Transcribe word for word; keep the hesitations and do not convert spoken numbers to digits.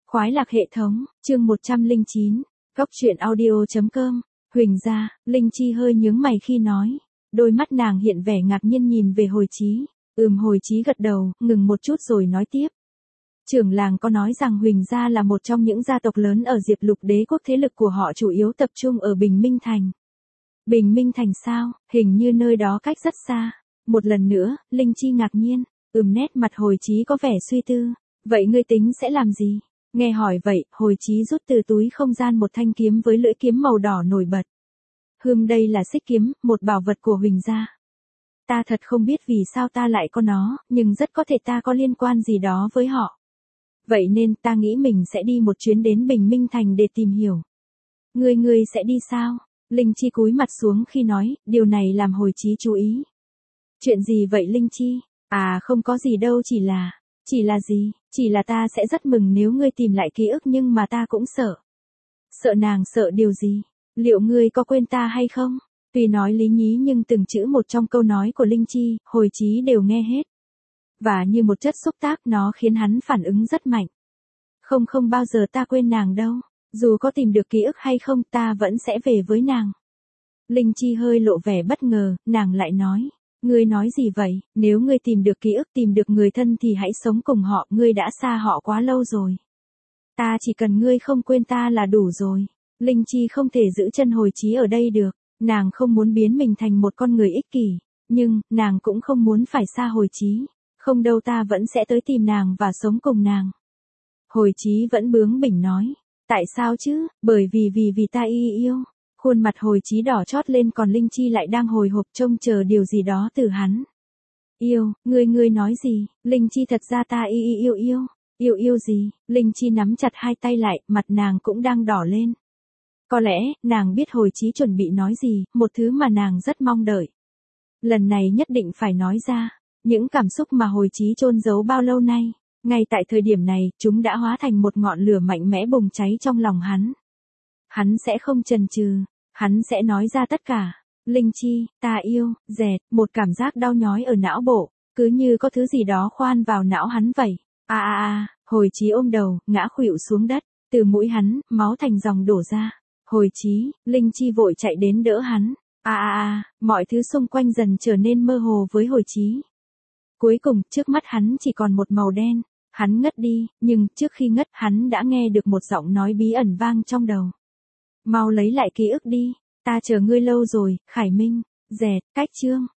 Khoái lạc hệ thống, chương một trăm lẻ chín, góc truyện audio chấm com, Huỳnh gia, Linh Chi hơi nhướng mày khi nói, đôi mắt nàng hiện vẻ ngạc nhiên nhìn về Hồi Chí, ừm Hồi Chí gật đầu, ngừng một chút rồi nói tiếp. Trưởng làng có nói rằng Huỳnh gia là một trong những gia tộc lớn ở Diệp Lục đế quốc, thế lực của họ chủ yếu tập trung ở Bình Minh Thành. Bình Minh Thành sao, hình như nơi đó cách rất xa. Một lần nữa, Linh Chi ngạc nhiên, ừm nét mặt Hồi Chí có vẻ suy tư, vậy ngươi tính sẽ làm gì? Nghe hỏi vậy, Hồi Chí rút từ túi không gian một thanh kiếm với lưỡi kiếm màu đỏ nổi bật. Hừm đây là xích kiếm, một bảo vật của Huỳnh gia. Ta thật không biết vì sao ta lại có nó, nhưng rất có thể ta có liên quan gì đó với họ. Vậy nên ta nghĩ mình sẽ đi một chuyến đến Bình Minh Thành để tìm hiểu. Ngươi ngươi sẽ đi sao? Linh Chi cúi mặt xuống khi nói, điều này làm Hồi Chí chú ý. Chuyện gì vậy Linh Chi? À không có gì đâu, chỉ là... Chỉ là gì? Chỉ là ta sẽ rất mừng nếu ngươi tìm lại ký ức, nhưng mà ta cũng sợ. Sợ nàng sợ điều gì? Liệu ngươi có quên ta hay không? Tuy nói lý nhí nhưng từng chữ một trong câu nói của Linh Chi, Hồi Chí đều nghe hết. Và như một chất xúc tác, nó khiến hắn phản ứng rất mạnh. Không không bao giờ ta quên nàng đâu. Dù có tìm được ký ức hay không, ta vẫn sẽ về với nàng. Linh Chi hơi lộ vẻ bất ngờ, nàng lại nói. Ngươi nói gì vậy? Nếu ngươi tìm được ký ức, tìm được người thân thì hãy sống cùng họ, ngươi đã xa họ quá lâu rồi. Ta chỉ cần ngươi không quên ta là đủ rồi. Linh Chi không thể giữ chân Hồi Chí ở đây được, nàng không muốn biến mình thành một con người ích kỷ, nhưng, nàng cũng không muốn phải xa Hồi Chí. Không đâu, ta vẫn sẽ tới tìm nàng và sống cùng nàng. Hồi Chí vẫn bướng bỉnh nói. Tại sao chứ? Bởi vì vì vì ta y yêu. Khuôn mặt Hồi Chí đỏ chót lên, còn Linh Chi lại đang hồi hộp trông chờ điều gì đó từ hắn. Yêu, ngươi ngươi nói gì? Linh Chi thật ra ta y y yêu yêu. Yêu yêu gì? Linh Chi nắm chặt hai tay lại, mặt nàng cũng đang đỏ lên. Có lẽ, nàng biết Hồi Chí chuẩn bị nói gì, một thứ mà nàng rất mong đợi. Lần này nhất định phải nói ra. Những cảm xúc mà Hồi Chí chôn giấu bao lâu nay, ngay tại thời điểm này, chúng đã hóa thành một ngọn lửa mạnh mẽ bùng cháy trong lòng hắn. Hắn sẽ không chần chừ, hắn sẽ nói ra tất cả. Linh Chi, ta yêu, dẹt, một cảm giác đau nhói ở não bộ, cứ như có thứ gì đó khoan vào não hắn vậy. A a a, Hồi Chí ôm đầu, ngã khuỵu xuống đất, từ mũi hắn, máu thành dòng đổ ra. Hồi Chí, Linh Chi vội chạy đến đỡ hắn. A a a, mọi thứ xung quanh dần trở nên mơ hồ với Hồi Chí. Cuối cùng, trước mắt hắn chỉ còn một màu đen. Hắn ngất đi, nhưng trước khi ngất, hắn đã nghe được một giọng nói bí ẩn vang trong đầu. Mau lấy lại ký ức đi, ta chờ ngươi lâu rồi, Khải Minh. Dẹt, cách chương.